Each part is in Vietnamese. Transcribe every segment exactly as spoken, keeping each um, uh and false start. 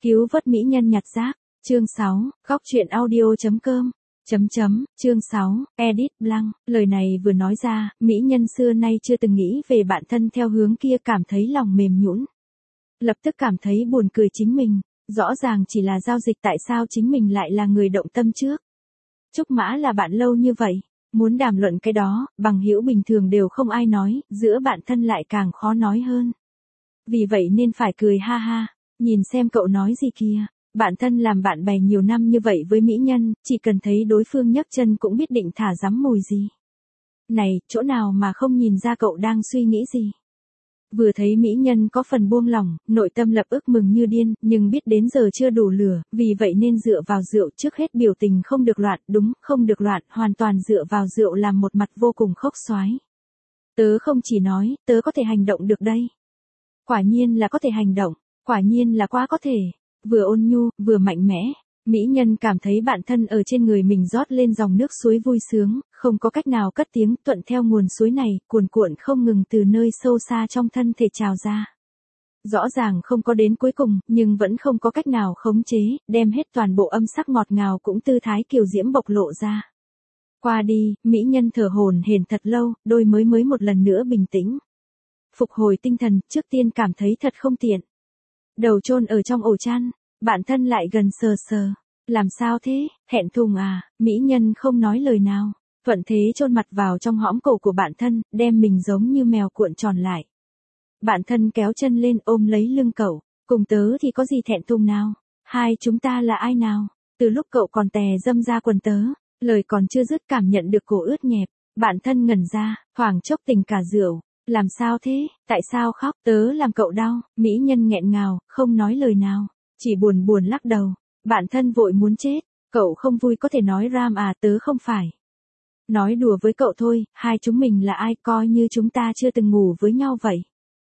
Cứu vớt mỹ nhân nhặt rác. Chương sáu, góc truyện audio.com. Chấm chấm, chương sáu, Edit Blanc. Lời này vừa nói ra, mỹ nhân xưa nay chưa từng nghĩ về bạn thân theo hướng kia, cảm thấy lòng mềm nhũn. Lập tức cảm thấy buồn cười chính mình, rõ ràng chỉ là giao dịch, tại sao chính mình lại là người động tâm trước. Trúc Mã là bạn lâu như vậy, muốn đàm luận cái đó, bằng hữu bình thường đều không ai nói, giữa bạn thân lại càng khó nói hơn. Vì vậy nên phải cười ha ha, nhìn xem cậu nói gì kìa. Bạn thân làm bạn bè nhiều năm như vậy với mỹ nhân, chỉ cần thấy đối phương nhấc chân cũng biết định thả dắm mồi gì. Này, chỗ nào mà không nhìn ra cậu đang suy nghĩ gì. Vừa thấy mỹ nhân có phần buông lỏng, nội tâm lập ức mừng như điên, nhưng biết đến giờ chưa đủ lửa, vì vậy nên dựa vào rượu, trước hết biểu tình không được loạn, đúng, không được loạn, hoàn toàn dựa vào rượu làm một mặt vô cùng khốc xoái. Tớ không chỉ nói, tớ có thể hành động được đây. Quả nhiên là có thể hành động, quả nhiên là quá có thể. Vừa ôn nhu, vừa mạnh mẽ, mỹ nhân cảm thấy bạn thân ở trên người mình rót lên dòng nước suối vui sướng, không có cách nào cất tiếng, thuận theo nguồn suối này, cuồn cuộn không ngừng từ nơi sâu xa trong thân thể trào ra. Rõ ràng không có đến cuối cùng, nhưng vẫn không có cách nào khống chế, đem hết toàn bộ âm sắc ngọt ngào cũng tư thái kiều diễm bộc lộ ra. Qua đi, mỹ nhân thở hổn hển thật lâu, đôi mới mới một lần nữa bình tĩnh. Phục hồi tinh thần, trước tiên cảm thấy thật không tiện. Đầu chôn ở trong ổ chăn, bạn thân lại gần sờ sờ. Làm sao thế, thẹn thùng à, mỹ nhân không nói lời nào. Thuận thế chôn mặt vào trong hõm cổ của bạn thân, đem mình giống như mèo cuộn tròn lại. Bạn thân kéo chân lên ôm lấy lưng cậu, cùng tớ thì có gì thẹn thùng nào, hai chúng ta là ai nào. Từ lúc cậu còn tè dâm ra quần tớ, lời còn chưa dứt cảm nhận được cổ ướt nhẹp, bạn thân ngẩn ra, thoảng chốc tỉnh cả rượu. Làm sao thế, tại sao khóc, tớ làm cậu đau, mỹ nhân nghẹn ngào, không nói lời nào, chỉ buồn buồn lắc đầu, bạn thân vội muốn chết, cậu không vui có thể nói ram à, tớ không phải. Nói đùa với cậu thôi, hai chúng mình là ai, coi như chúng ta chưa từng ngủ với nhau vậy.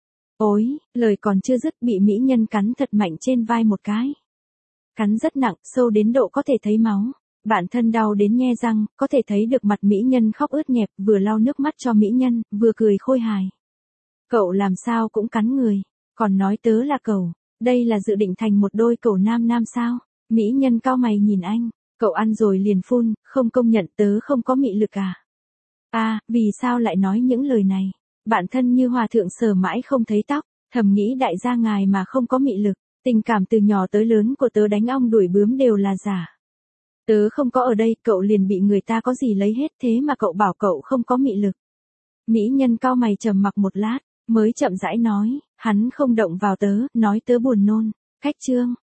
Ôi, lời còn chưa dứt bị mỹ nhân cắn thật mạnh trên vai một cái. Cắn rất nặng, sâu đến độ có thể thấy máu. Bạn thân đau đến nhe răng, có thể thấy được mặt mỹ nhân khóc ướt nhẹp, vừa lau nước mắt cho mỹ nhân, vừa cười khôi hài. Cậu làm sao cũng cắn người, còn nói tớ là cẩu, đây là dự định thành một đôi cẩu nam nam sao? Mỹ nhân cau mày nhìn anh, cậu ăn rồi liền phun, không công nhận tớ không có mị lực à? À, vì sao lại nói những lời này? Bạn thân như hòa thượng sờ mãi không thấy tóc, thầm nghĩ đại gia ngài mà không có mị lực, tình cảm từ nhỏ tới lớn của tớ đánh ong đuổi bướm đều là giả. Tớ không có ở đây, cậu liền bị người ta có gì lấy hết, thế mà cậu bảo cậu không có mị lực. Mỹ nhân cau mày trầm mặc một lát, mới chậm rãi nói, hắn không động vào tớ, nói tớ buồn nôn. Cách chương,